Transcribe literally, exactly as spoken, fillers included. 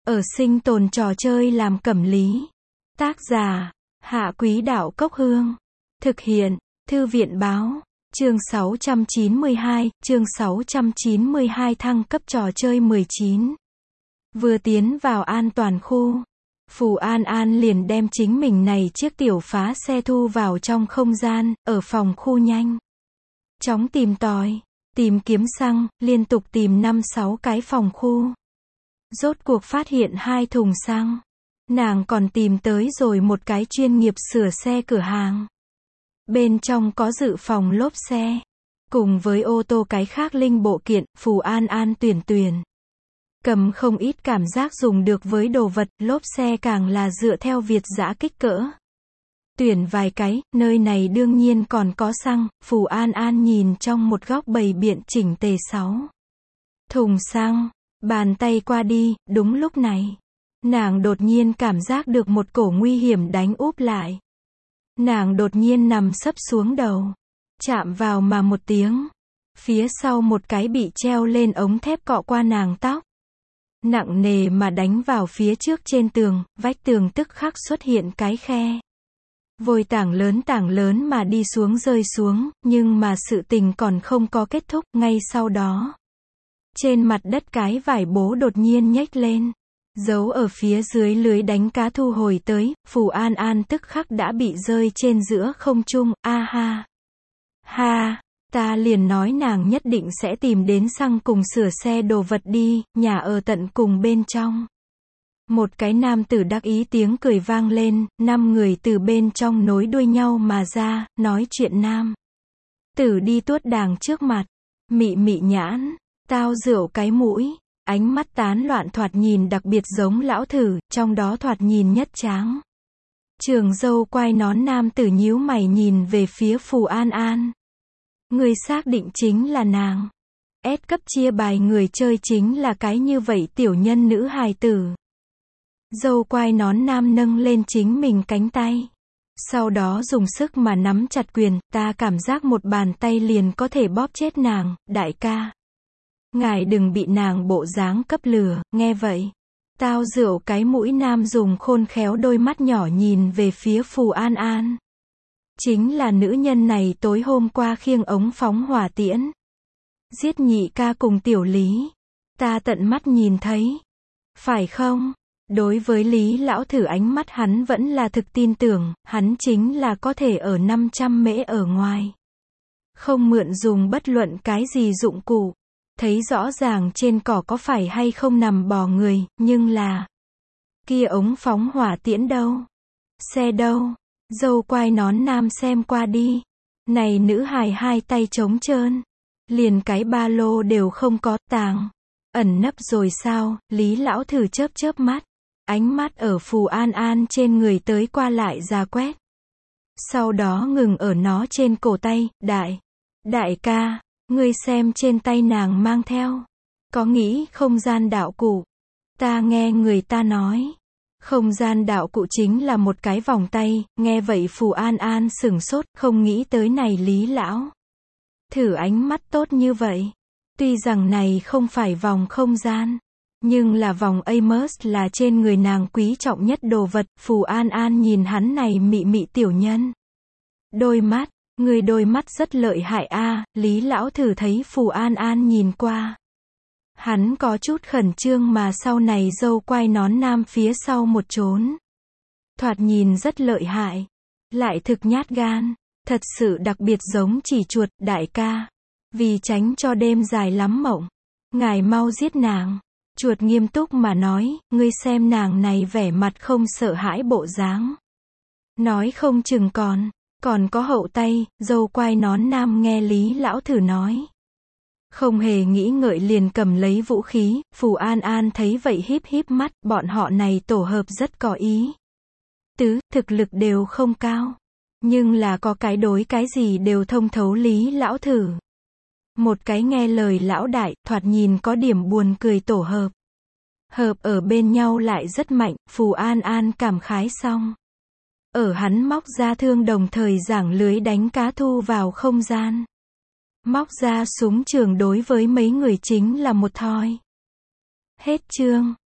Ở sinh tồn trò chơi làm cẩm lý. Tác giả, Hạ Quý Đạo Cốc Hương. Thực hiện, Thư viện Báo. Chương sáu trăm chín mươi hai, chương sáu trăm chín mươi hai thăng cấp trò chơi mười chín. Vừa tiến vào an toàn khu, Phù An An liền đem chính mình này chiếc tiểu phá xe thu vào trong không gian, ở phòng khu nhanh chóng tìm tòi, tìm kiếm xăng, liên tục tìm năm sáu cái phòng khu. Rốt cuộc phát hiện hai thùng xăng. Nàng còn tìm tới rồi một cái chuyên nghiệp sửa xe cửa hàng. Bên trong có dự phòng lốp xe. Cùng với ô tô cái khác linh bộ kiện, Phù An An tuyển tuyển. Cầm không ít cảm giác dùng được với đồ vật, lốp xe càng là dựa theo Việt dã kích cỡ. Tuyển vài cái, nơi này đương nhiên còn có xăng, Phù An An nhìn trong một góc bày biện chỉnh tề sáu thùng xăng, bàn tay qua đi, đúng lúc này. Nàng đột nhiên cảm giác được một cổ nguy hiểm đánh úp lại. Nàng đột nhiên nằm sấp xuống đầu. Chạm vào mà một tiếng. Phía sau một cái bị treo lên ống thép cọ qua nàng tóc. Nặng nề mà đánh vào phía trước trên tường, vách tường tức khắc xuất hiện cái khe. Vôi tảng lớn tảng lớn mà đi xuống rơi xuống, nhưng mà sự tình còn không có kết thúc, ngay sau đó. Trên mặt đất cái vải bố đột nhiên nhếch lên. Giấu ở phía dưới lưới đánh cá thu hồi tới, Phù An An tức khắc đã bị rơi trên giữa không trung, a ha. Ha, ta liền nói nàng nhất định sẽ tìm đến xăng cùng sửa xe đồ vật đi, nhà ở tận cùng bên trong. Một cái nam tử đắc ý tiếng cười vang lên, năm người từ bên trong nối đuôi nhau mà ra, nói chuyện nam tử đi tuốt đàng trước mặt, mị mị nhãn, tao rượu cái mũi. Ánh mắt tán loạn thoạt nhìn đặc biệt giống lão thử, trong đó thoạt nhìn nhất tráng. Trường dâu quai nón nam tử nhíu mày nhìn về phía Phù An An. Người xác định chính là nàng. S cấp chia bài người chơi chính là cái như vậy tiểu nhân nữ hài tử. Dâu quai nón nam nâng lên chính mình cánh tay. Sau đó dùng sức mà nắm chặt quyền, ta cảm giác một bàn tay liền có thể bóp chết nàng, đại ca. Ngài đừng bị nàng bộ dáng cấp lừa, nghe vậy. Tao rượu cái mũi nam dùng khôn khéo đôi mắt nhỏ nhìn về phía Phù An An. Chính là nữ nhân này tối hôm qua khiêng ống phóng hỏa tiễn. Giết nhị ca cùng tiểu Lý. Ta tận mắt nhìn thấy. Phải không? Đối với Lý lão thử ánh mắt hắn vẫn là thực tin tưởng, hắn chính là có thể ở năm trăm mễ ở ngoài. Không mượn dùng bất luận cái gì dụng cụ. Thấy rõ ràng trên cỏ có phải hay không nằm bò người, nhưng là kia ống phóng hỏa tiễn đâu? Xe đâu? Dâu quai nón nam xem qua đi. Này nữ hài hai tay trống trơn. Liền cái ba lô đều không có, tàng. Ẩn nấp rồi sao? Lý lão thử chớp chớp mắt. Ánh mắt ở Phù An An trên người tới qua lại ra quét. Sau đó ngừng ở nó trên cổ tay, đại. Đại ca. Ngươi xem trên tay nàng mang theo. Có nghĩ không gian đạo cụ. Ta nghe người ta nói. Không gian đạo cụ chính là một cái vòng tay. Nghe vậy Phù An An sửng sốt, không nghĩ tới này Lý lão thử ánh mắt tốt như vậy. Tuy rằng này không phải vòng không gian. Nhưng là vòng Amos là trên người nàng quý trọng nhất đồ vật. Phù An An nhìn hắn này mị mị tiểu nhân. Đôi mắt. Người đôi mắt rất lợi hại a, à, Lý lão thử thấy Phù An An nhìn qua. Hắn có chút khẩn trương mà sau này dâu quai nón nam phía sau một trốn. Thoạt nhìn rất lợi hại. Lại thực nhát gan. Thật sự đặc biệt giống chỉ chuột, đại ca. Vì tránh cho đêm dài lắm mộng. Ngài mau giết nàng. Chuột nghiêm túc mà nói, ngươi xem nàng này vẻ mặt không sợ hãi bộ dáng. Nói không chừng còn. Còn có hậu tay, dâu quai nón nam nghe Lý lão thử nói. Không hề nghĩ ngợi liền cầm lấy vũ khí, Phù An An thấy vậy híp híp mắt, bọn họ này tổ hợp rất có ý. Tứ, thực lực đều không cao. Nhưng là có cái đối cái gì đều thông thấu Lý lão thử. Một cái nghe lời lão đại, thoạt nhìn có điểm buồn cười tổ hợp. Hợp ở bên nhau lại rất mạnh, Phù An An cảm khái xong. Ở hắn móc ra thương đồng thời giảng lưới đánh cá thu vào không gian. Móc ra súng trường đối với mấy người chính là một thoi. Hết chương.